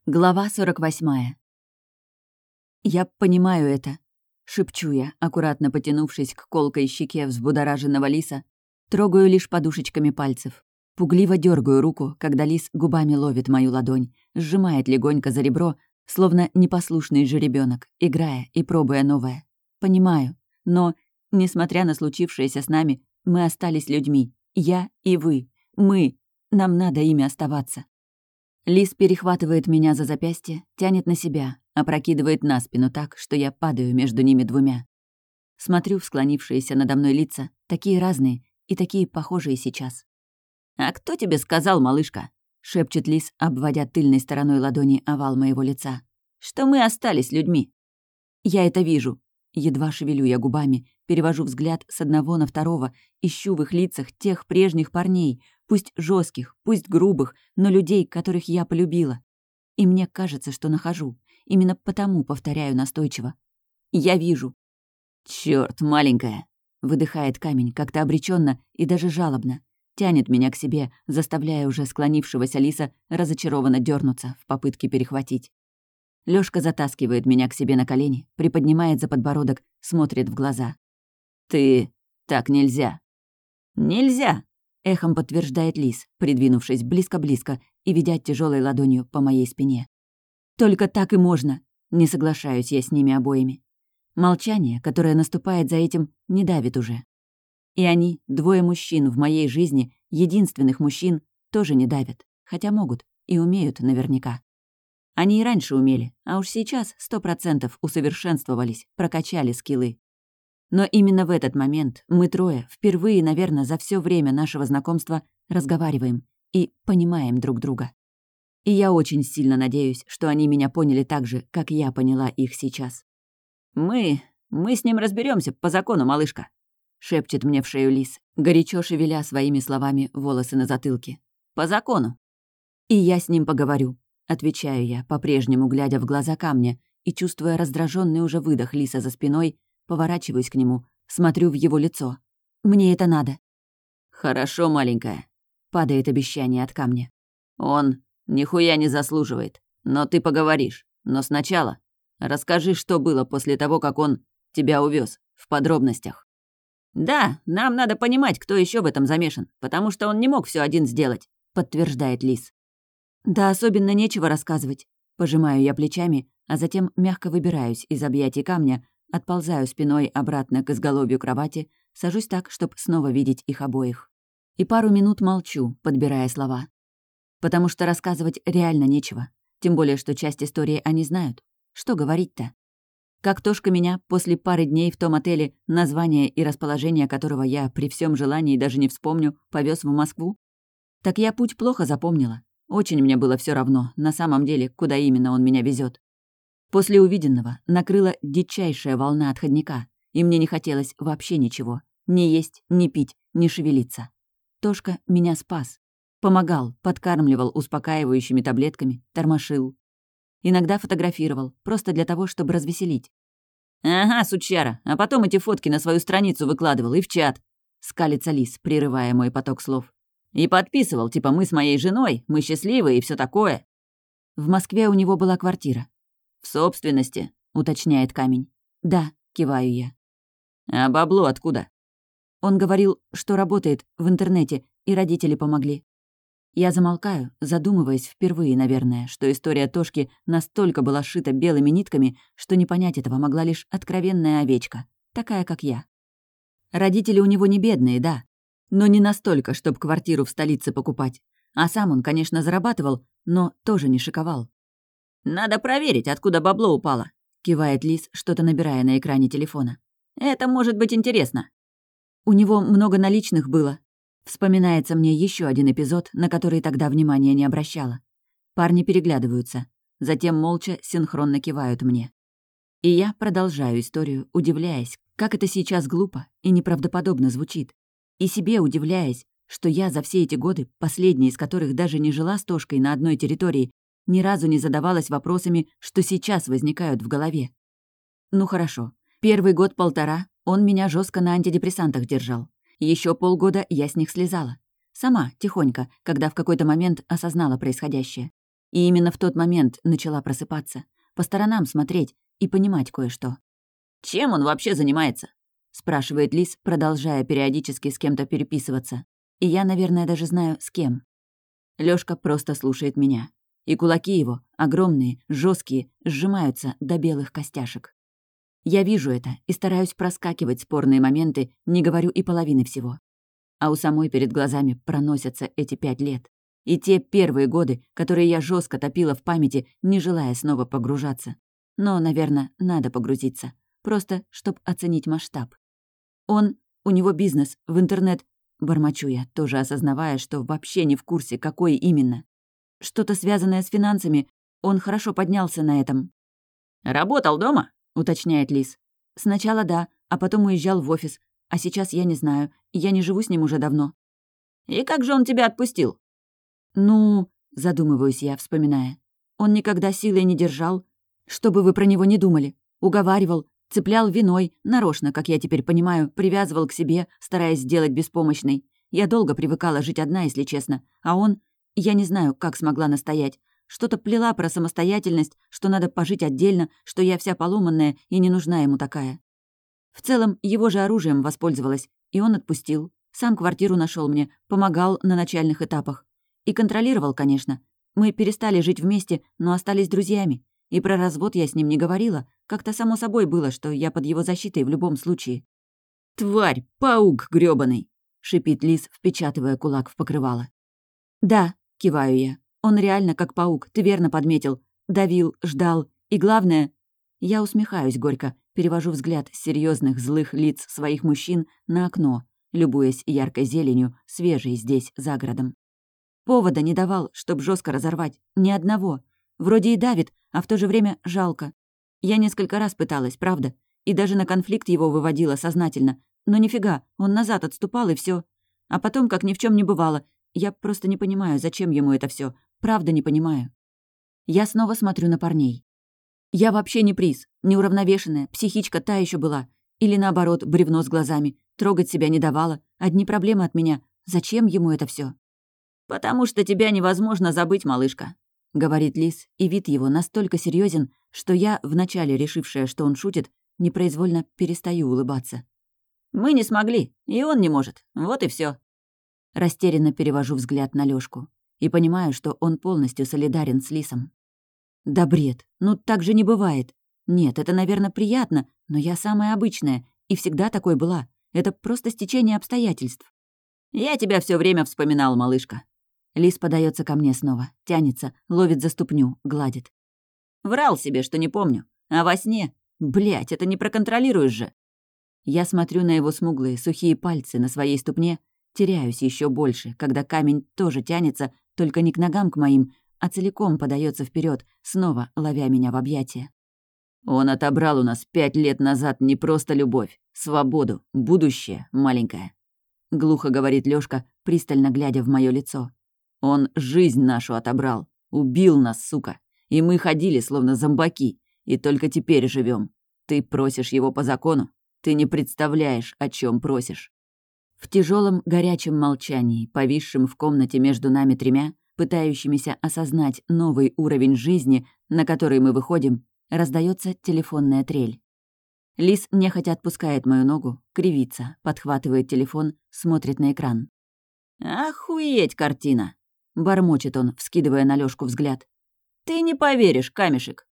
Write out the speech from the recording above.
Глава 48. «Я понимаю это», — шепчу я, аккуратно потянувшись к колкой щеке взбудораженного лиса, трогаю лишь подушечками пальцев. Пугливо дергаю руку, когда лис губами ловит мою ладонь, сжимает легонько за ребро, словно непослушный жеребенок, играя и пробуя новое. Понимаю, но, несмотря на случившееся с нами, мы остались людьми. Я и вы. Мы. Нам надо ими оставаться. Лис перехватывает меня за запястье, тянет на себя, опрокидывает на спину так, что я падаю между ними двумя. Смотрю в склонившиеся надо мной лица, такие разные и такие похожие сейчас. «А кто тебе сказал, малышка?» — шепчет лис, обводя тыльной стороной ладони овал моего лица. «Что мы остались людьми?» «Я это вижу». Едва шевелю я губами, перевожу взгляд с одного на второго, ищу в их лицах тех прежних парней, пусть жестких, пусть грубых, но людей, которых я полюбила. И мне кажется, что нахожу. Именно потому повторяю настойчиво. Я вижу. «Чёрт, маленькая!» — выдыхает камень как-то обреченно и даже жалобно. Тянет меня к себе, заставляя уже склонившегося лиса разочарованно дернуться в попытке перехватить. Лёшка затаскивает меня к себе на колени, приподнимает за подбородок, смотрит в глаза. «Ты... так нельзя». «Нельзя!» — эхом подтверждает лис, придвинувшись близко-близко и ведя тяжелой ладонью по моей спине. «Только так и можно!» — не соглашаюсь я с ними обоими. Молчание, которое наступает за этим, не давит уже. И они, двое мужчин в моей жизни, единственных мужчин, тоже не давят, хотя могут и умеют наверняка. Они и раньше умели, а уж сейчас 100% усовершенствовались, прокачали скиллы. Но именно в этот момент мы трое впервые, наверное, за все время нашего знакомства разговариваем и понимаем друг друга. И я очень сильно надеюсь, что они меня поняли так же, как я поняла их сейчас. Мы с ним разберемся по закону, малышка», — шепчет мне в шею лис, горячо шевеля своими словами волосы на затылке. «По закону». «И я с ним поговорю», — отвечаю я, по-прежнему глядя в глаза камня и чувствуя раздраженный уже выдох лиса за спиной, поворачиваюсь к нему, смотрю в его лицо. «Мне это надо». «Хорошо, маленькая», — падает обещание от камня. «Он нихуя не заслуживает, но ты поговоришь. Но сначала расскажи, что было после того, как он тебя увез, в подробностях». «Да, нам надо понимать, кто еще в этом замешан, потому что он не мог все один сделать», — подтверждает лис. «Да особенно нечего рассказывать». Пожимаю я плечами, а затем мягко выбираюсь из объятий камня, отползаю спиной обратно к изголовью кровати, сажусь так, чтобы снова видеть их обоих. И пару минут молчу, подбирая слова. Потому что рассказывать реально нечего. Тем более, что часть истории они знают. Что говорить-то? Как Тошка меня после пары дней в том отеле, название и расположение которого я при всем желании даже не вспомню, повез в Москву? Так я путь плохо запомнила. Очень мне было все равно, на самом деле, куда именно он меня везет. После увиденного накрыла дичайшая волна отходняка, и мне не хотелось вообще ничего. Ни есть, ни пить, ни шевелиться. Тошка меня спас. Помогал, подкармливал успокаивающими таблетками, тормошил. Иногда фотографировал, просто для того, чтобы развеселить. «Ага, сучара, а потом эти фотки на свою страницу выкладывал и в чат», — скалится лис, прерывая мой поток слов. «И подписывал, типа мы с моей женой, мы счастливы и все такое». В Москве у него была квартира. «В собственности», — уточняет камень. «Да», — киваю я. «А бабло откуда?» Он говорил, что работает в интернете, и родители помогли. Я замолкаю, задумываясь впервые, наверное, что история Тошки настолько была сшита белыми нитками, что не понять этого могла лишь откровенная овечка, такая, как я. Родители у него не бедные, да, но не настолько, чтобы квартиру в столице покупать. А сам он, конечно, зарабатывал, но тоже не шиковал. «Надо проверить, откуда бабло упало», — кивает лис, что-то набирая на экране телефона. «Это может быть интересно». У него много наличных было. Вспоминается мне еще один эпизод, на который тогда внимания не обращала. Парни переглядываются, затем молча синхронно кивают мне. И я продолжаю историю, удивляясь, как это сейчас глупо и неправдоподобно звучит. И себе удивляясь, что я за все эти годы, последние из которых даже не жила с Тошкой на одной территории, ни разу не задавалась вопросами, что сейчас возникают в голове. Ну хорошо, первый год-полтора он меня жестко на антидепрессантах держал. Еще полгода я с них слезала. Сама, тихонько, когда в какой-то момент осознала происходящее. И именно в тот момент начала просыпаться, по сторонам смотреть и понимать кое-что. «Чем он вообще занимается?» — спрашивает Лис, продолжая периодически с кем-то переписываться. И я, наверное, даже знаю, с кем. Лёшка просто слушает меня. И кулаки его, огромные, жесткие, сжимаются до белых костяшек. Я вижу это и стараюсь проскакивать спорные моменты, не говорю и половины всего. А у самой перед глазами проносятся эти 5 лет. И те первые годы, которые я жестко топила в памяти, не желая снова погружаться. Но, наверное, надо погрузиться. Просто, чтоб оценить масштаб. У него бизнес, в интернет. Бормочу я, тоже осознавая, что вообще не в курсе, какой именно. Что-то связанное с финансами. Он хорошо поднялся на этом. «Работал дома?» — уточняет Лис. «Сначала да, а потом уезжал в офис. А сейчас я не знаю. Я не живу с ним уже давно». «И как же он тебя отпустил?» «Ну...» — задумываюсь я, вспоминая. «Он никогда силой не держал. Что бы вы про него не думали. Уговаривал, цеплял виной, нарочно, как я теперь понимаю, привязывал к себе, стараясь сделать беспомощной. Я долго привыкала жить одна, если честно. А он... Я не знаю, как смогла настоять. Что-то плела про самостоятельность, что надо пожить отдельно, что я вся поломанная и не нужна ему такая. В целом, его же оружием воспользовалась, и он отпустил. Сам квартиру нашел мне, помогал на начальных этапах. И контролировал, конечно. Мы перестали жить вместе, но остались друзьями. И про развод я с ним не говорила. Как-то само собой было, что я под его защитой в любом случае. «Тварь, паук грёбаный!» — шипит Лис, впечатывая кулак в покрывало. «Да», — киваю я. «Он реально как паук, ты верно подметил. Давил, ждал. И главное...» Я усмехаюсь горько, перевожу взгляд с серьезных злых лиц своих мужчин на окно, любуясь яркой зеленью, свежей здесь, за городом. Повода не давал, чтоб жестко разорвать. Ни одного. Вроде и давит, а в то же время жалко. Я несколько раз пыталась, правда. И даже на конфликт его выводила сознательно. Но нифига, он назад отступал, и все. А потом, как ни в чем не бывало. Я просто не понимаю, зачем ему это все. Правда не понимаю. Я снова смотрю на парней. Я вообще не приз, неуравновешенная, психичка та еще была. Или наоборот, бревно с глазами. Трогать себя не давала. Одни проблемы от меня. Зачем ему это все? «Потому что тебя невозможно забыть, малышка», — говорит Лис, и вид его настолько серьезен, что я, вначале решившая, что он шутит, непроизвольно перестаю улыбаться. «Мы не смогли, и он не может. Вот и все. Растерянно перевожу взгляд на Лёшку и понимаю, что он полностью солидарен с Лисом. Да бред, ну так же не бывает. Нет, это, наверное, приятно, но я самая обычная, и всегда такой была. Это просто стечение обстоятельств. Я тебя все время вспоминал, малышка. Лис подается ко мне снова, тянется, ловит за ступню, гладит. Врал себе, что не помню. А во сне... Блядь, это не проконтролируешь же. Я смотрю на его смуглые, сухие пальцы на своей ступне, теряюсь еще больше, когда камень тоже тянется, только не к ногам к моим, а целиком подается вперед, снова ловя меня в объятия. Он отобрал у нас 5 лет назад не просто любовь, свободу, будущее маленькое. Глухо говорит Лёшка, пристально глядя в моё лицо. Он жизнь нашу отобрал, убил нас, сука. И мы ходили, словно зомбаки, и только теперь живем. Ты просишь его по закону? Ты не представляешь, о чем просишь. В тяжелом горячем молчании, повисшем в комнате между нами тремя, пытающимися осознать новый уровень жизни, на который мы выходим, раздается телефонная трель. Лис нехотя отпускает мою ногу, кривится, подхватывает телефон, смотрит на экран. «Охуеть картина!» — бормочет он, вскидывая на Лёшку взгляд. «Ты не поверишь, камешек,